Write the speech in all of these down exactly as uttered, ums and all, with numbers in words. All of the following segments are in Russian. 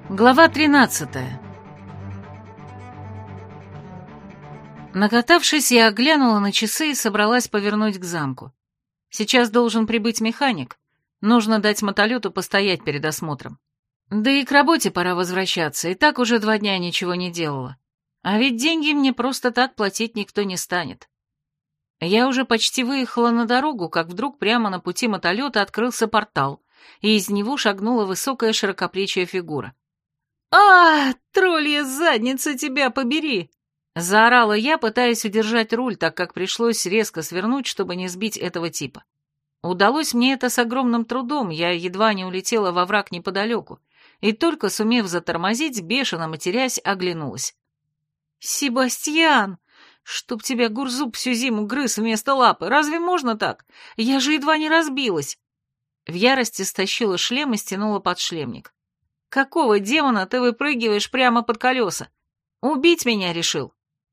Глава тринадцатая. Накатавшись, я оглянула на часы и собралась повернуть к замку. Сейчас должен прибыть механик. Нужно дать мотолету постоять перед осмотром. Да и к работе пора возвращаться, и так уже два дня ничего не делала. А ведь деньги мне просто так платить никто не станет. Я уже почти выехала на дорогу, как вдруг прямо на пути мотолета открылся портал, и из него шагнула высокая широкоплечья фигура. «А, троллья задница, тебя побери!» Заорала я, пытаясь удержать руль, так как пришлось резко свернуть, чтобы не сбить этого типа. Удалось мне это с огромным трудом, я едва не улетела во враг неподалеку, и только сумев затормозить, бешено матерясь, оглянулась. «Себастьян! Чтоб тебя Гурзуб всю зиму грыз вместо лапы! Разве можно так? Я же едва не разбилась!» В ярости стащила шлем и стянула подшлемник. «Какого демона ты выпрыгиваешь прямо под колеса? Убить меня решил?»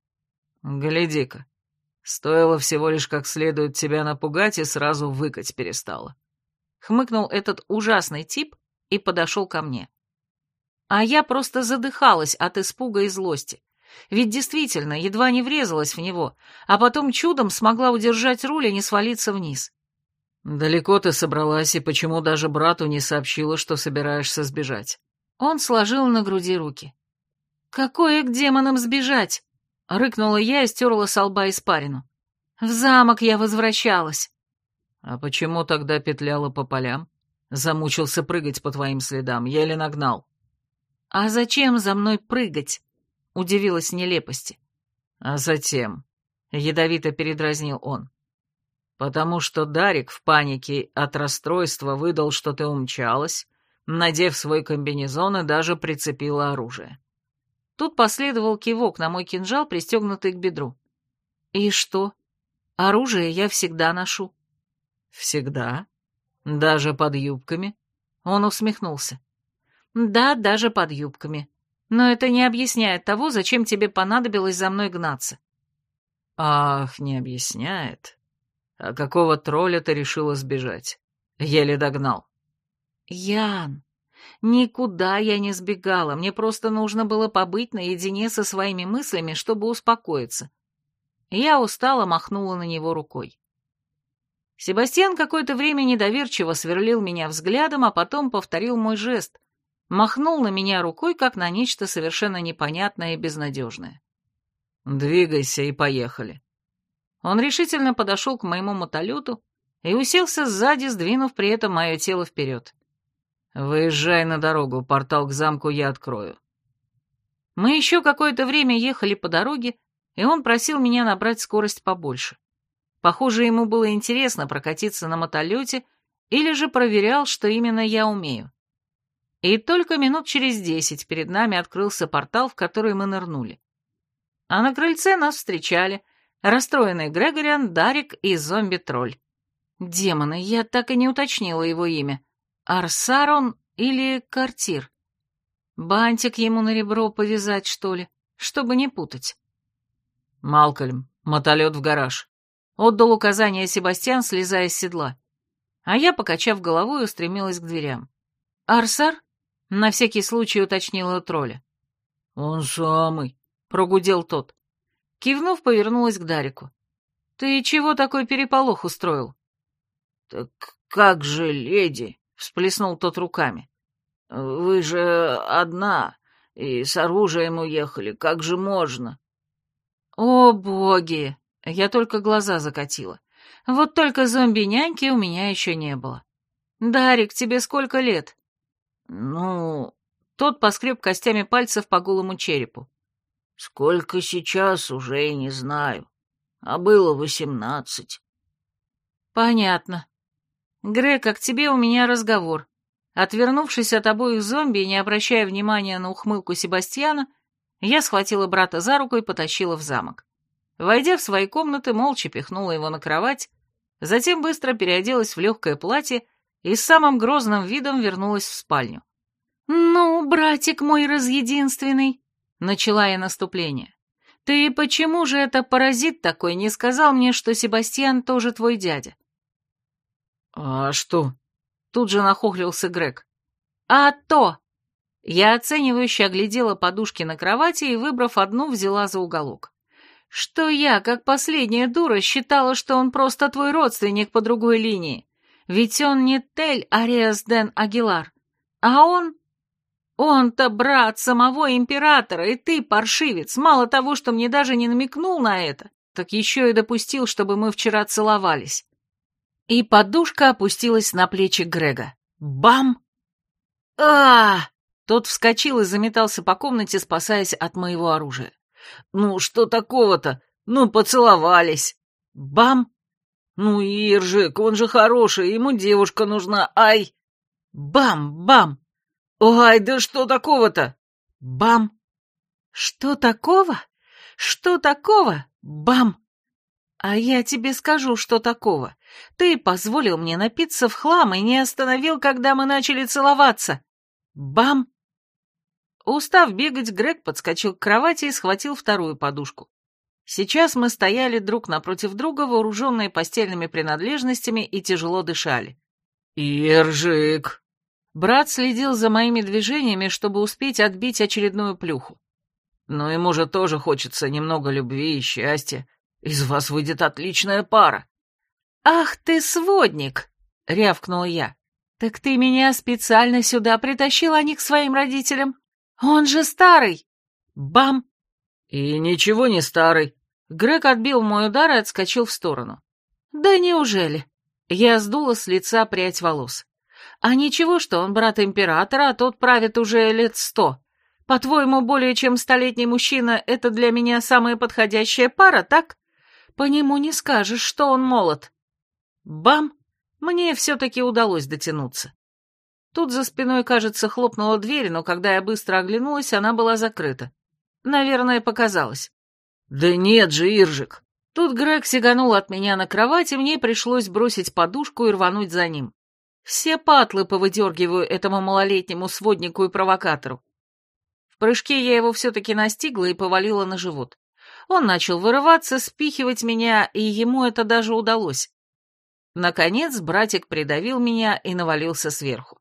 «Гляди-ка, стоило всего лишь как следует тебя напугать, и сразу выкать перестала». Хмыкнул этот ужасный тип и подошел ко мне. А я просто задыхалась от испуга и злости. Ведь действительно, едва не врезалась в него, а потом чудом смогла удержать руль и не свалиться вниз. «Далеко ты собралась, и почему даже брату не сообщила, что собираешься сбежать?» Он сложил на груди руки. «Какое к демонам сбежать?» — рыкнула я и стерла со лба испарину. «В замок я возвращалась». «А почему тогда петляла по полям? Замучился прыгать по твоим следам, еле нагнал». «А зачем за мной прыгать?» — удивилась нелепости. «А затем», — ядовито передразнил он, «потому что Дарик в панике от расстройства выдал, что ты умчалась, надев свой комбинезон и даже прицепила оружие». Тут последовал кивок на мой кинжал, пристегнутый к бедру. «И что? Оружие я всегда ношу». «Всегда? Даже под юбками?» Он усмехнулся. «Да, даже под юбками. Но это не объясняет того, зачем тебе понадобилось за мной гнаться». «Ах, не объясняет. А какого тролля ты решила сбежать? Еле догнал». «Ян, никуда я не сбегала, мне просто нужно было побыть наедине со своими мыслями, чтобы успокоиться». Я устало махнула на него рукой. Себастьян какое-то время недоверчиво сверлил меня взглядом, а потом повторил мой жест, махнул на меня рукой, как на нечто совершенно непонятное и безнадежное. «Двигайся и поехали». Он решительно подошел к моему мотолету и уселся сзади, сдвинув при этом мое тело вперед. «Выезжай на дорогу, портал к замку я открою». Мы еще какое-то время ехали по дороге, и он просил меня набрать скорость побольше. Похоже, ему было интересно прокатиться на мотолете или же проверял, что именно я умею. И только минут через десять перед нами открылся портал, в который мы нырнули. А на крыльце нас встречали расстроенный Грегориан, Дарик и зомби-тролль. Демоны, я так и не уточнила его имя. Арсарон или Картир? Бантик ему на ребро повязать, что ли, чтобы не путать. «Малкольм, мотолет в гараж», — отдал указание Себастьян, слезая с седла. А я, покачав головой, устремилась к дверям. «Арсар?» — на всякий случай уточнила тролля. «Он самый», — прогудел тот. Кивнув, повернулась к Дарику. «Ты чего такой переполох устроил?» «Так как же, леди?» — всплеснул тот руками. «Вы же одна, и с оружием уехали, как же можно?» «О, боги!» — я только глаза закатила. «Вот только зомби-няньки у меня еще не было. Дарик, тебе сколько лет?» «Ну...» — тот поскреб костями пальцев по голому черепу. «Сколько сейчас, уже и не знаю. А было восемнадцать». «Понятно. Грег, а к тебе у меня разговор». Отвернувшись от обоих зомби и не обращая внимания на ухмылку Себастьяна, я схватила брата за руку и потащила в замок. Войдя в свои комнаты, молча пихнула его на кровать, затем быстро переоделась в легкое платье и с самым грозным видом вернулась в спальню. «Ну, братик мой разъединственный», — начала я наступление, — «ты почему же это паразит такой не сказал мне, что Себастьян тоже твой дядя?» «А что?» Тут же нахохлился Грег. «А то! Я оценивающе оглядела подушки на кровати и, выбрав одну, взяла за уголок. Что я, как последняя дура, считала, что он просто твой родственник по другой линии. Ведь он не Тель Ариас ден Агилар, а он... Он-то брат самого императора, и ты, паршивец, мало того, что мне даже не намекнул на это, так еще и допустил, чтобы мы вчера целовались. И подушка опустилась на плечи Грега. Бам! а Тот вскочил и заметался по комнате, спасаясь от моего оружия. «Ну, что такого-то? Ну, поцеловались!» Бам! «Ну, Иржик, он же хороший, ему девушка нужна, ай!» Бам-бам! «Ой, да что такого-то?» Бам! «Что такого? Что такого? Бам!» «А я тебе скажу, что такого. Ты позволил мне напиться в хлам и не остановил, когда мы начали целоваться. Бам!» Устав бегать, Грег подскочил к кровати и схватил вторую подушку. Сейчас мы стояли друг напротив друга, вооруженные постельными принадлежностями, и тяжело дышали. «Иржик!» Брат следил за моими движениями, чтобы успеть отбить очередную плюху. «Ну, ему же тоже хочется немного любви и счастья. Из вас выйдет отличная пара». «Ах ты, сводник!» — рявкнула я. «Так ты меня специально сюда притащил, а не к своим родителям? Он же старый!» Бам! «И ничего не старый». Грег отбил мой удар и отскочил в сторону. «Да неужели?» Я сдула с лица прядь волос. «А ничего, что он брат императора, а тот правит уже лет сто. По-твоему, более чем столетний мужчина — это для меня самая подходящая пара, так? По нему не скажешь, что он молод». Бам! Мне все-таки удалось дотянуться. Тут за спиной, кажется, хлопнула дверь, но когда я быстро оглянулась, она была закрыта. Наверное, показалось. «Да нет же, Иржик!» Тут Грег сиганул от меня на кровать, и мне пришлось бросить подушку и рвануть за ним. Все патлы повыдергиваю этому малолетнему своднику и провокатору. В прыжке я его все-таки настигла и повалила на живот. Он начал вырываться, спихивать меня, и ему это даже удалось. Наконец братик придавил меня и навалился сверху.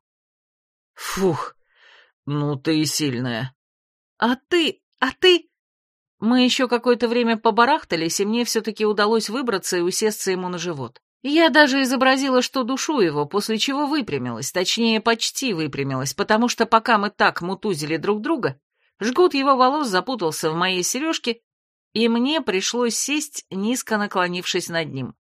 «Фух, ну ты и сильная». «А ты, а ты...» Мы еще какое-то время побарахтались, и мне все-таки удалось выбраться и усесться ему на живот. Я даже изобразила, что душу его, после чего выпрямилась, точнее, почти выпрямилась, потому что пока мы так мутузили друг друга, жгут его волос запутался в моей сережке, и мне пришлось сесть, низко наклонившись над ним.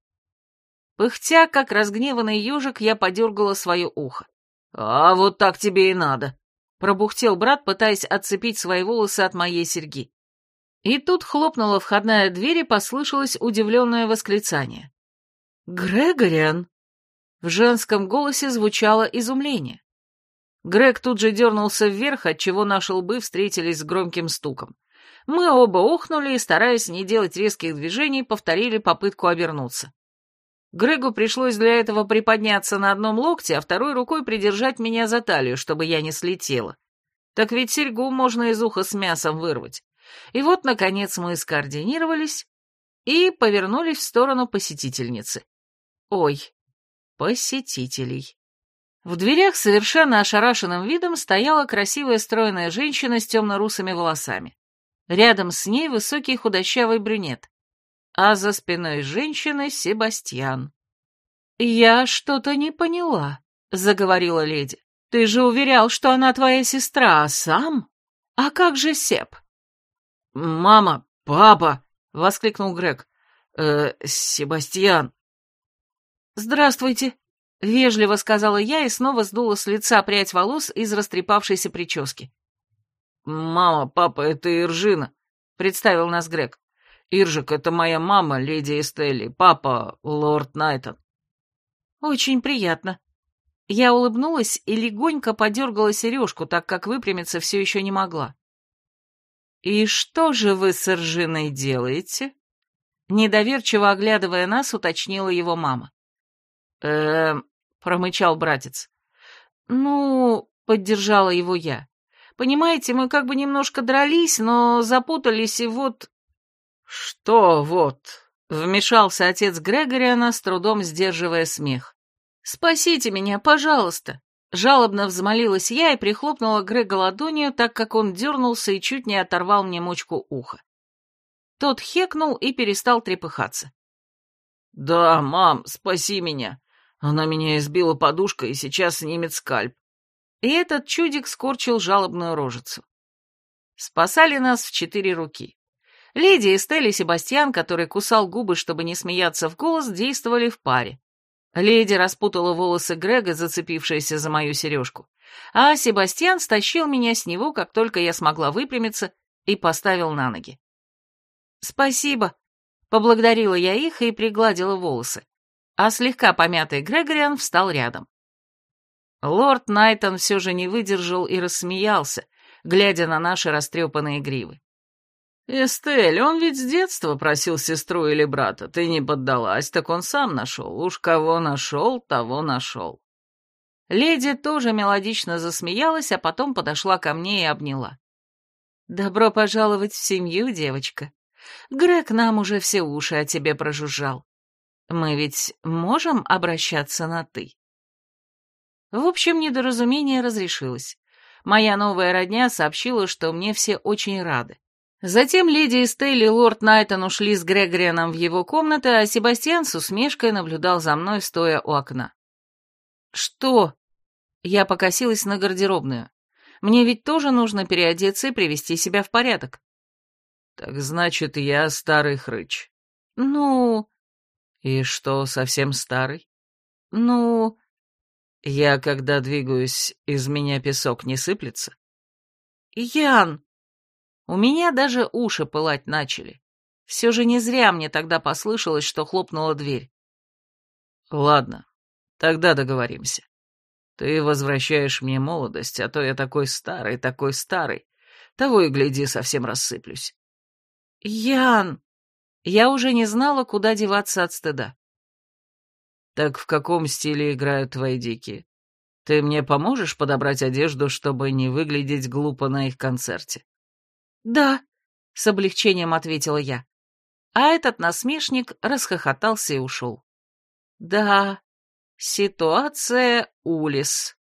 Пыхтя, как разгневанный ежик, я подергала свое ухо. «А вот так тебе и надо», — пробухтел брат, пытаясь отцепить свои волосы от моей серьги. И тут хлопнула входная дверь, и послышалось удивленное восклицание. «Грегориан!» В женском голосе звучало изумление. Грег тут же дернулся вверх, отчего наши лбы встретились с громким стуком. Мы оба охнули и, стараясь не делать резких движений, повторили попытку обернуться. Грегу пришлось для этого приподняться на одном локте, а второй рукой придержать меня за талию, чтобы я не слетела. Так ведь серьгу можно из уха с мясом вырвать. И вот, наконец, мы скоординировались и повернулись в сторону посетительницы. Ой, посетителей. В дверях совершенно ошарашенным видом стояла красивая стройная женщина с темно-русыми волосами. Рядом с ней высокий худощавый брюнет. А за спиной женщины Себастьян. «Я что-то не поняла», — заговорила леди. «Ты же уверял, что она твоя сестра, а сам? А как же Себ?» «Мама, папа!» — воскликнул Грег. «Э, Себастьян!» «Здравствуйте!» — вежливо сказала я и снова сдула с лица прядь волос из растрепавшейся прически. «Мама, папа, это Иржина», — представил нас Грег. «Иржик, это моя мама, леди Эстелли, папа, лорд Найтон». «Очень приятно». Я улыбнулась и легонько подергала сережку, так как выпрямиться все еще не могла. «И что же вы с Иржиной делаете?» Недоверчиво оглядывая нас, уточнила его мама. «Эм...» — промычал братец. «Ну...» — поддержала его я. «Понимаете, мы как бы немножко дрались, но запутались, и вот...» «Что вот?» — вмешался отец Грегориана, с трудом сдерживая смех. «Спасите меня, пожалуйста!» Жалобно взмолилась я и прихлопнула Грега ладонью, так как он дернулся и чуть не оторвал мне мочку уха. Тот хекнул и перестал трепыхаться. «Да, мам, спаси меня. Она меня избила подушкой и сейчас снимет скальп». И этот чудик скорчил жалобную рожицу. Спасали нас в четыре руки. Леди Эстель и Себастьян, который кусал губы, чтобы не смеяться в голос, действовали в паре. Леди распутала волосы Грега, зацепившиеся за мою сережку, а Себастьян стащил меня с него, как только я смогла выпрямиться, и поставил на ноги. «Спасибо», — поблагодарила я их и пригладила волосы, а слегка помятый Грегориан встал рядом. Лорд Найтон все же не выдержал и рассмеялся, глядя на наши растрепанные гривы. «Эстель, он ведь с детства просил сестру или брата. Ты не поддалась, так он сам нашел. Уж кого нашел, того нашел». Леди тоже мелодично засмеялась, а потом подошла ко мне и обняла. «Добро пожаловать в семью, девочка. Грег нам уже все уши о тебе прожужжал. Мы ведь можем обращаться на «ты»?» В общем, недоразумение разрешилось. Моя новая родня сообщила, что мне все очень рады. Затем леди Эстель и лорд Найтон ушли с Грегорианом в его комнаты, а Себастьян с усмешкой наблюдал за мной, стоя у окна. «Что?» Я покосилась на гардеробную. «Мне ведь тоже нужно переодеться и привести себя в порядок». «Так значит, я старый хрыч». «Ну...» «И что, совсем старый?» «Ну...» «Я, когда двигаюсь, из меня песок не сыплется?» «Ян!» У меня даже уши пылать начали. Все же не зря мне тогда послышалось, что хлопнула дверь. «Ладно, тогда договоримся. Ты возвращаешь мне молодость, а то я такой старый, такой старый. Того и гляди, совсем рассыплюсь». «Ян!» Я уже не знала, куда деваться от стыда. «Так в каком стиле играют твои дикие? Ты мне поможешь подобрать одежду, чтобы не выглядеть глупо на их концерте?» «Да», — с облегчением ответила я. А этот насмешник расхохотался и ушел. «Да, ситуация улис».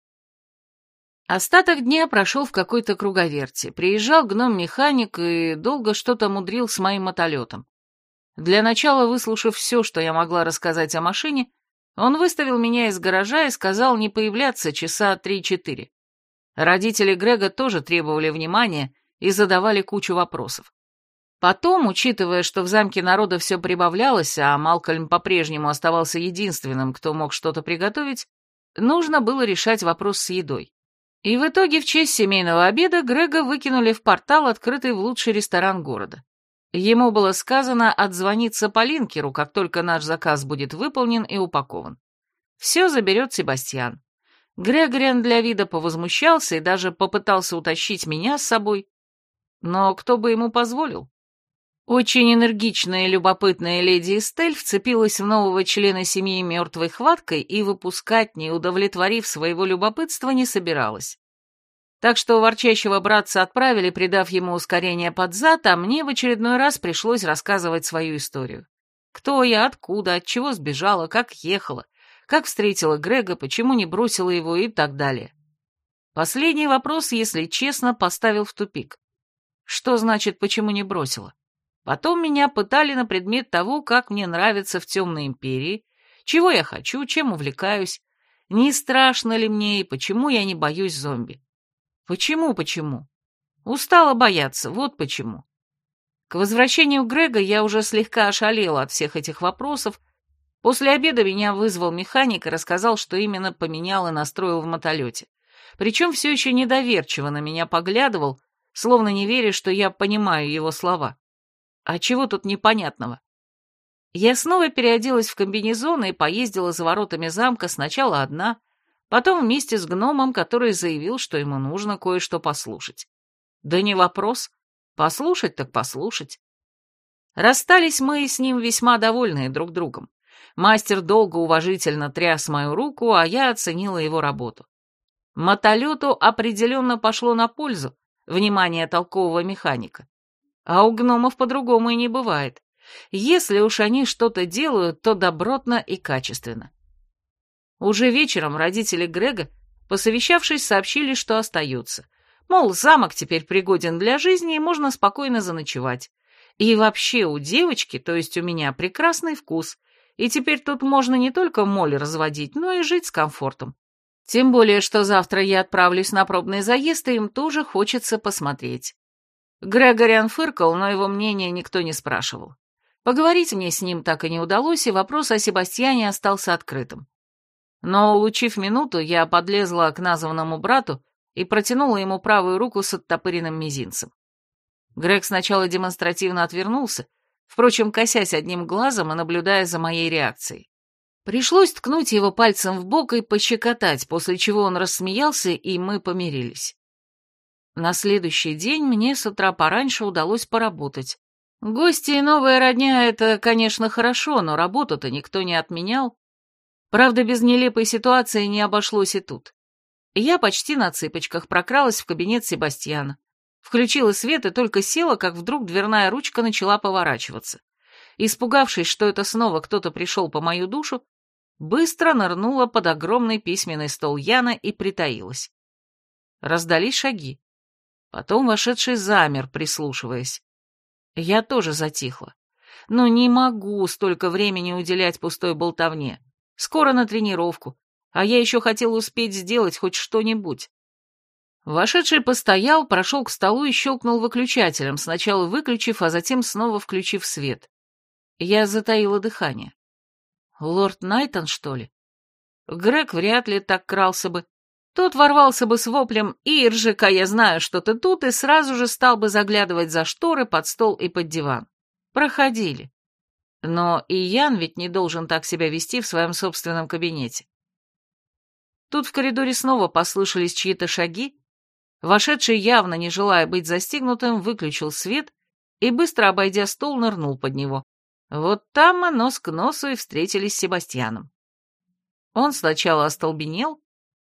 Остаток дня прошел в какой-то круговерти. Приезжал гном-механик и долго что-то мудрил с моим мотолетом. Для начала, выслушав все, что я могла рассказать о машине, он выставил меня из гаража и сказал не появляться часа три-четыре. Родители Грега тоже требовали внимания и задавали кучу вопросов. Потом, учитывая, что в замке народа все прибавлялось, а Малкольм по-прежнему оставался единственным, кто мог что-то приготовить, нужно было решать вопрос с едой. И в итоге в честь семейного обеда Грега выкинули в портал, открытый в лучший ресторан города. Ему было сказано отзвониться по линкеру, как только наш заказ будет выполнен и упакован. Все заберет Себастьян. Грегориан для вида повозмущался и даже попытался утащить меня с собой. Но кто бы ему позволил? Очень энергичная и любопытная леди Эстель вцепилась в нового члена семьи мертвой хваткой и выпускать, не удовлетворив своего любопытства, не собиралась. Так что ворчащего братца отправили, придав ему ускорение под зад, а мне в очередной раз пришлось рассказывать свою историю. Кто я, откуда, от чего сбежала, как ехала, как встретила Грега, почему не бросила его и так далее. Последний вопрос, если честно, поставил в тупик. Что значит, почему не бросила? Потом меня пытали на предмет того, как мне нравится в Темной Империи, чего я хочу, чем увлекаюсь, не страшно ли мне и почему я не боюсь зомби. Почему, почему? Устала бояться, вот почему. К возвращению Грега я уже слегка ошалела от всех этих вопросов. После обеда меня вызвал механик и рассказал, что именно поменял и настроил в мотолете. Причем все еще недоверчиво на меня поглядывал, словно не веря, что я понимаю его слова. А чего тут непонятного? Я снова переоделась в комбинезон и поездила за воротами замка сначала одна, потом вместе с гномом, который заявил, что ему нужно кое-что послушать. Да не вопрос. Послушать так послушать. Расстались мы с ним весьма довольные друг другом. Мастер долго уважительно тряс мою руку, а я оценила его работу. Мотолету определенно пошло на пользу внимание толкового механика. А у гномов по-другому и не бывает. Если уж они что-то делают, то добротно и качественно. Уже вечером родители Грега Посовещавшись, сообщили, что остаются. Мол, замок теперь пригоден для жизни, и можно спокойно заночевать. И вообще у девочки, то есть у меня, прекрасный вкус, и теперь тут можно не только моль разводить, но и жить с комфортом. Тем более, что завтра я отправлюсь на пробный заезд, и им тоже хочется посмотреть. Грегориан фыркал, но его мнение никто не спрашивал. Поговорить мне с ним так и не удалось, и вопрос о Себастьяне остался открытым. Но, улучив минуту, я подлезла к названному брату и протянула ему правую руку с оттопыренным мизинцем. Грег сначала демонстративно отвернулся, впрочем, косясь одним глазом и наблюдая за моей реакцией. Пришлось ткнуть его пальцем в бок и пощекотать, после чего он рассмеялся, и мы помирились. На следующий день мне с утра пораньше удалось поработать. Гости и новая родня — это, конечно, хорошо, но работу-то никто не отменял. Правда, без нелепой ситуации не обошлось и тут. Я почти на цыпочках прокралась в кабинет Себастьяна, включила свет и только села, как вдруг дверная ручка начала поворачиваться. Испугавшись, что это снова кто-то пришел по мою душу, быстро нырнула под огромный письменный стол Яна и притаилась. Раздались шаги. Потом вошедший замер, прислушиваясь. Я тоже затихла. Но не могу столько времени уделять пустой болтовне. Скоро на тренировку, а я еще хотела успеть сделать хоть что-нибудь. Вошедший постоял, прошел к столу и щелкнул выключателем, сначала выключив, а затем снова включив свет. Я затаила дыхание. Лорд Найтон, что ли? Грег вряд ли так крался бы. Тот ворвался бы с воплем «Иржика, я знаю, что ты тут», и сразу же стал бы заглядывать за шторы, под стол и под диван. Проходили. Но и Ян ведь не должен так себя вести в своем собственном кабинете. Тут в коридоре снова послышались чьи-то шаги. Вошедший, явно не желая быть застигнутым, выключил свет и, быстро обойдя стол, нырнул под него. Вот там мы нос к носу и встретились с Себастьяном. Он сначала остолбенел,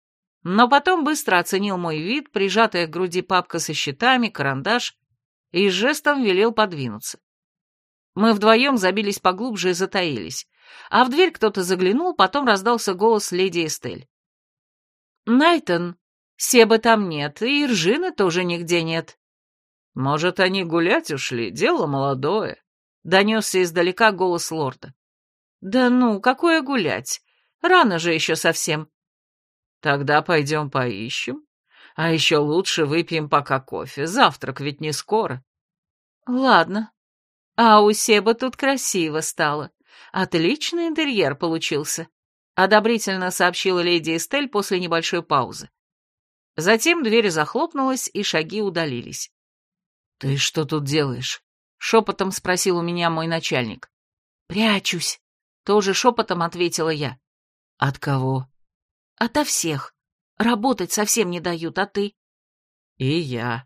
но потом быстро оценил мой вид, прижатая к груди папка со счетами, карандаш, и жестом велел подвинуться. Мы вдвоем забились поглубже и затаились, а в дверь кто-то заглянул, потом раздался голос леди Эстель. «Найтон, Себа там нет, и Иржины тоже нигде нет». «Может, они гулять ушли? Дело молодое», — донесся издалека голос лорда. «Да ну, какое гулять? Рано же еще совсем». «Тогда пойдем поищем. А еще лучше выпьем пока кофе, завтрак ведь не скоро». «Ладно. А у Себа тут красиво стало. Отличный интерьер получился», — одобрительно сообщила леди Эстель после небольшой паузы. Затем дверь захлопнулась, и шаги удалились. «Ты что тут делаешь?» — шепотом спросил у меня мой начальник. «Прячусь», — тоже шепотом ответила я. «От кого?» «Ото всех. Работать совсем не дают, а ты?» «И я».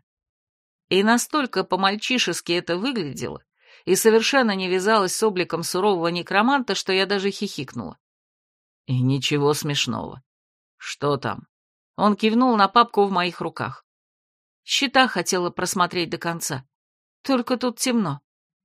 И настолько по-мальчишески это выглядело, и совершенно не вязалось с обликом сурового некроманта, что я даже хихикнула. «И ничего смешного. Что там?» Он кивнул на папку в моих руках. Счета хотела просмотреть до конца. Только тут темно.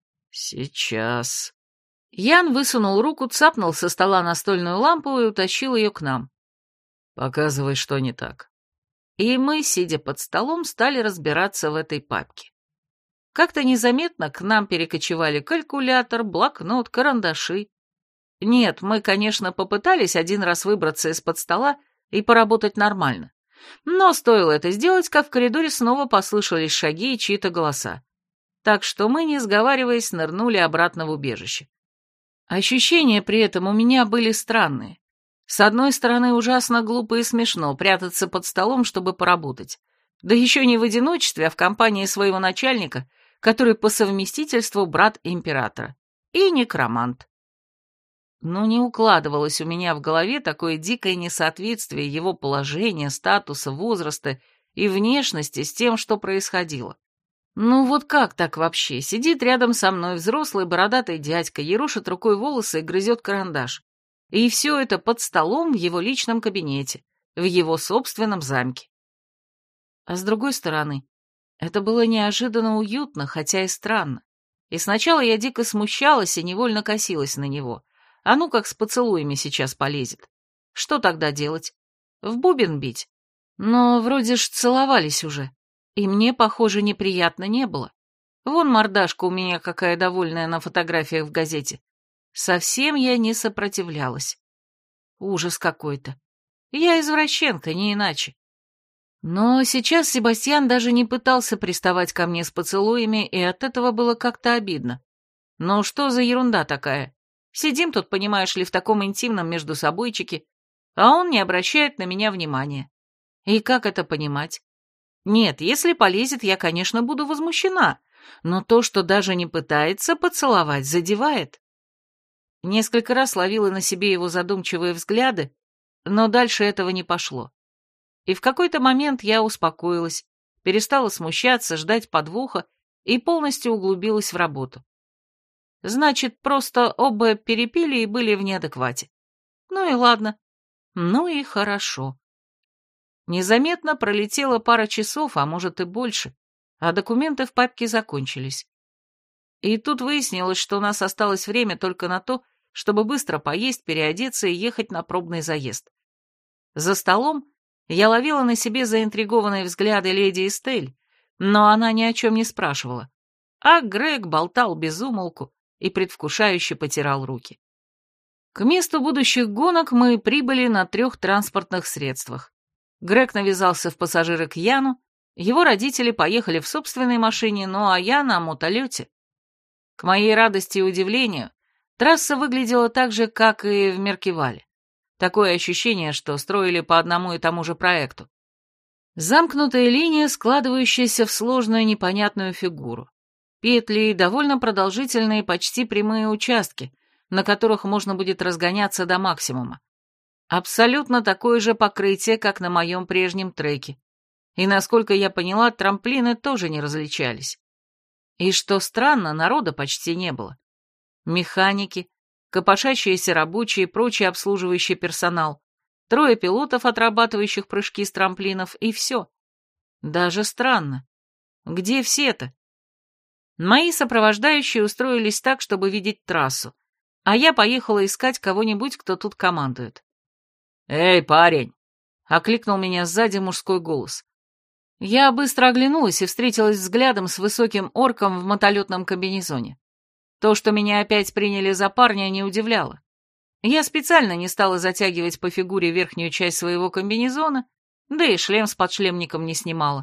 «Сейчас». Ян высунул руку, цапнул со стола настольную лампу и утащил ее к нам. «Показывай, что не так». И мы, сидя под столом, стали разбираться в этой папке. Как-то незаметно к нам перекочевали калькулятор, блокнот, карандаши. Нет, мы, конечно, попытались один раз выбраться из-под стола и поработать нормально. Но стоило это сделать, как в коридоре снова послышались шаги и чьи-то голоса. Так что мы, не сговариваясь, нырнули обратно в убежище. Ощущения при этом у меня были странные. С одной стороны, ужасно глупо и смешно прятаться под столом, чтобы поработать. Да еще не в одиночестве, а в компании своего начальника, который по совместительству брат императора. И некромант. Но не укладывалось у меня в голове такое дикое несоответствие его положения, статуса, возраста и внешности с тем, что происходило. Ну вот как так вообще? Сидит рядом со мной взрослый бородатый дядька, ерошит рукой волосы и грызет карандаш. И все это под столом в его личном кабинете, в его собственном замке. А с другой стороны, это было неожиданно уютно, хотя и странно. И сначала я дико смущалась и невольно косилась на него. А ну как с поцелуями сейчас полезет. Что тогда делать? В бубен бить? Но вроде ж целовались уже, и мне, похоже, неприятно не было. Вон мордашка у меня какая довольная на фотографиях в газете. Совсем я не сопротивлялась. Ужас какой-то. Я извращенка, не иначе. Но сейчас Себастьян даже не пытался приставать ко мне с поцелуями, и от этого было как-то обидно. Но что за ерунда такая? Сидим тут, понимаешь ли, в таком интимном между собойчике, а он не обращает на меня внимания. И как это понимать? Нет, если полезет, я, конечно, буду возмущена, но то, что даже не пытается поцеловать, задевает. Несколько раз ловила на себе его задумчивые взгляды, но дальше этого не пошло. И в какой-то момент я успокоилась, перестала смущаться, ждать подвоха и полностью углубилась в работу. Значит, просто оба перепили и были в неадеквате. Ну и ладно. Ну и хорошо. Незаметно пролетела пара часов, а может и больше, а документы в папке закончились. И тут выяснилось, что у нас осталось время только на то, чтобы быстро поесть, переодеться и ехать на пробный заезд. За столом я ловила на себе заинтригованные взгляды леди Эстель, но она ни о чем не спрашивала, а Грег болтал без умолку и предвкушающе потирал руки. К месту будущих гонок мы прибыли на трех транспортных средствах. Грег навязался в пассажиры к Яну, его родители поехали в собственной машине, ну а я на мотолете. К моей радости и удивлению, трасса выглядела так же, как и в Меркивале. Такое ощущение, что строили по одному и тому же проекту. Замкнутая линия, складывающаяся в сложную непонятную фигуру. Петли и довольно продолжительные, почти прямые участки, на которых можно будет разгоняться до максимума. Абсолютно такое же покрытие, как на моем прежнем треке. И, насколько я поняла, трамплины тоже не различались. И что странно, народа почти не было. Механики, копошащиеся рабочие и прочий обслуживающий персонал, трое пилотов, отрабатывающих прыжки с трамплинов, и все. Даже странно. Где все-то? Мои сопровождающие устроились так, чтобы видеть трассу, а я поехала искать кого-нибудь, кто тут командует. «Эй, парень!» — окликнул меня сзади мужской голос. Я быстро оглянулась и встретилась взглядом с высоким орком в мотолетном комбинезоне. То, что меня опять приняли за парня, не удивляло. Я специально не стала затягивать по фигуре верхнюю часть своего комбинезона, да и шлем с подшлемником не снимала.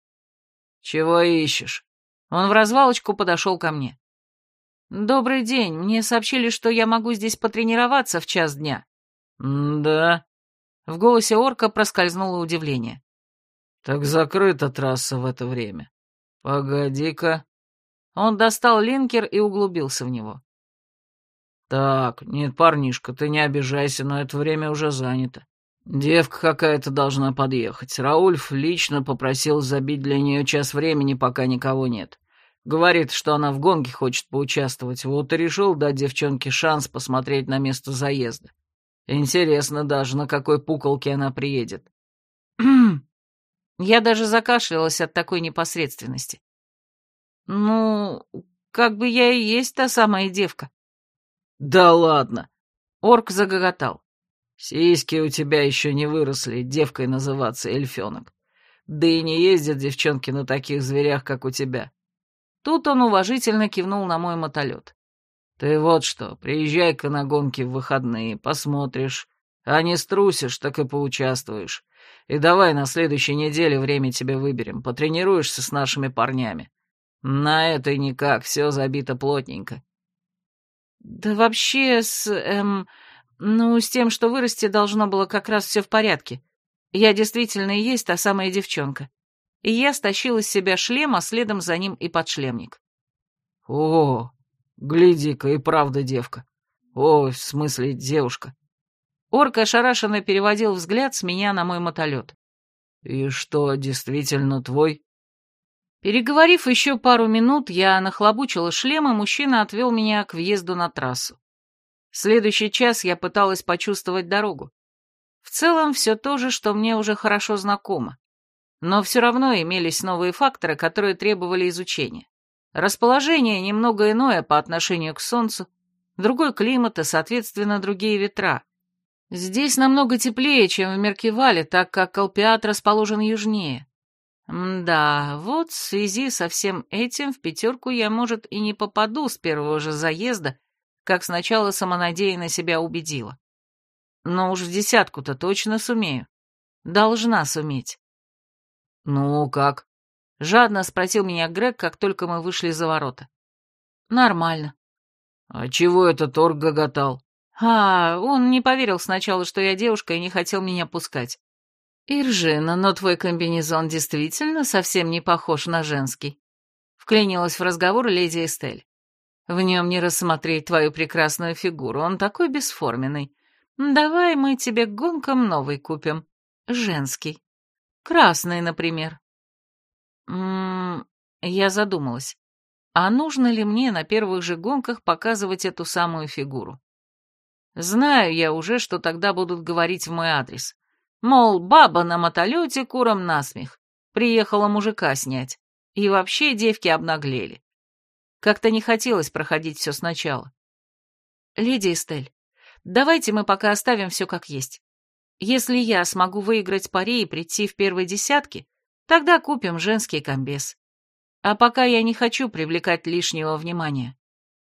«Чего ищешь?» Он в развалочку подошел ко мне. «Добрый день, мне сообщили, что я могу здесь потренироваться в час дня». «Да». В голосе орка проскользнуло удивление. «Так закрыта трасса в это время. Погоди-ка». Он достал линкер и углубился в него. «Так, нет, парнишка, ты не обижайся, но это время уже занято. Девка какая-то должна подъехать. Раульф лично попросил забить для нее час времени, пока никого нет. Говорит, что она в гонке хочет поучаствовать, вот и решил дать девчонке шанс посмотреть на место заезда. Интересно даже, на какой пуколке она приедет». Я даже закашлялась от такой непосредственности. «Ну, как бы я и есть та самая девка». «Да ладно!» — орк загоготал. «Сиськи у тебя еще не выросли, девкой называться, эльфенок. Да и не ездят девчонки на таких зверях, как у тебя». Тут он уважительно кивнул на мой мотолет. «Ты вот что, приезжай-ка на гонки в выходные, посмотришь, а не струсишь, так и поучаствуешь. И давай на следующей неделе время тебе выберем, потренируешься с нашими парнями. На этой никак, все забито плотненько». «Да вообще с... эм... ну, с тем, что вырасти должно было как раз все в порядке. Я действительно и есть та самая девчонка». И я стащила с себя шлем, а следом за ним и подшлемник. «О, гляди-ка, и правда девка. Ой, в смысле девушка». Орк ошарашенно переводил взгляд с меня на мой мотолет. «И что, действительно твой?» Переговорив еще пару минут, я нахлобучила шлем, и мужчина отвел меня к въезду на трассу. Следующий час я пыталась почувствовать дорогу. В целом все то же, что мне уже хорошо знакомо. Но все равно имелись новые факторы, которые требовали изучения. Расположение немного иное по отношению к Солнцу, другой климат и, соответственно, другие ветра. Здесь намного теплее, чем в Меркивале, так как Колпиат расположен южнее. Да, вот в связи со всем этим в пятерку я, может, и не попаду с первого же заезда, как сначала самонадеянно себя убедила. Но уж в десятку-то точно сумею. Должна суметь. «Ну, как?» — жадно спросил меня Грег, как только мы вышли за ворота. «Нормально». «А чего этот орк гоготал?» «А, он не поверил сначала, что я девушка, и не хотел меня пускать». «Иржина, но твой комбинезон действительно совсем не похож на женский», — вклинилась в разговор леди Эстель. «В нем не рассмотреть твою прекрасную фигуру, он такой бесформенный. Давай мы тебе гонкам новый купим. Женский. Красный, например». М-м, я задумалась, а нужно ли мне на первых же гонках показывать эту самую фигуру? Знаю я уже, что тогда будут говорить в мой адрес. Мол, баба на мотолете курам насмех. Приехала мужика снять. И вообще девки обнаглели. Как-то не хотелось проходить все сначала. Леди Эстель, давайте мы пока оставим все как есть. Если я смогу выиграть пари и прийти в первой десятке, тогда купим женский комбез. А пока я не хочу привлекать лишнего внимания.